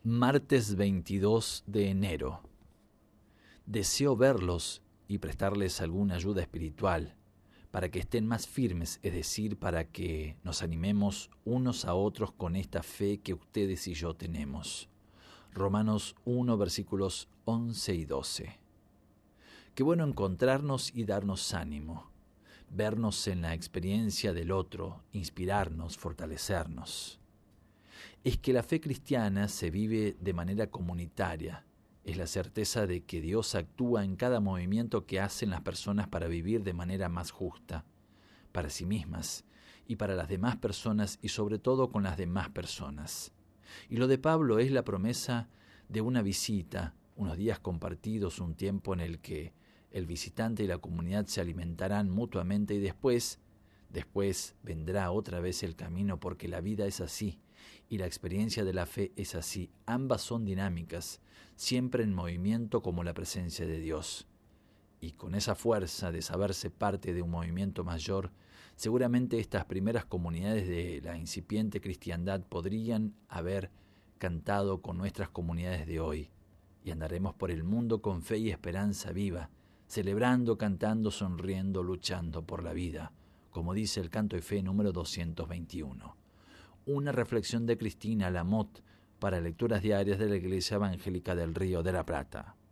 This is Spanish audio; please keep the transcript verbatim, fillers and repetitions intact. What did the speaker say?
Martes veintidós de enero. Deseo verlos y prestarles alguna ayuda espiritual para que estén más firmes, es decir, para que nos animemos unos a otros con esta fe que ustedes y yo tenemos. Romanos uno, versículos once y doce. Qué bueno encontrarnos y darnos ánimo, vernos en la experiencia del otro, inspirarnos, fortalecernos. Es que la fe cristiana se vive de manera comunitaria. Es la certeza de que Dios actúa en cada movimiento que hacen las personas para vivir de manera más justa, para sí mismas y para las demás personas y sobre todo con las demás personas. Y lo de Pablo es la promesa de una visita, unos días compartidos, un tiempo en el que el visitante y la comunidad se alimentarán mutuamente y después, después vendrá otra vez el camino, porque la vida es así y la experiencia de la fe es así. Ambas son dinámicas, siempre en movimiento como la presencia de Dios. Y con esa fuerza de saberse parte de un movimiento mayor, seguramente estas primeras comunidades de la incipiente cristiandad podrían haber cantado con nuestras comunidades de hoy. Y andaremos por el mundo con fe y esperanza viva, celebrando, cantando, sonriendo, luchando por la vida, como dice el Canto de Fe número doscientos veintiuno. Una reflexión de Cristina Lamott para lecturas diarias de la Iglesia Evangélica del Río de la Plata.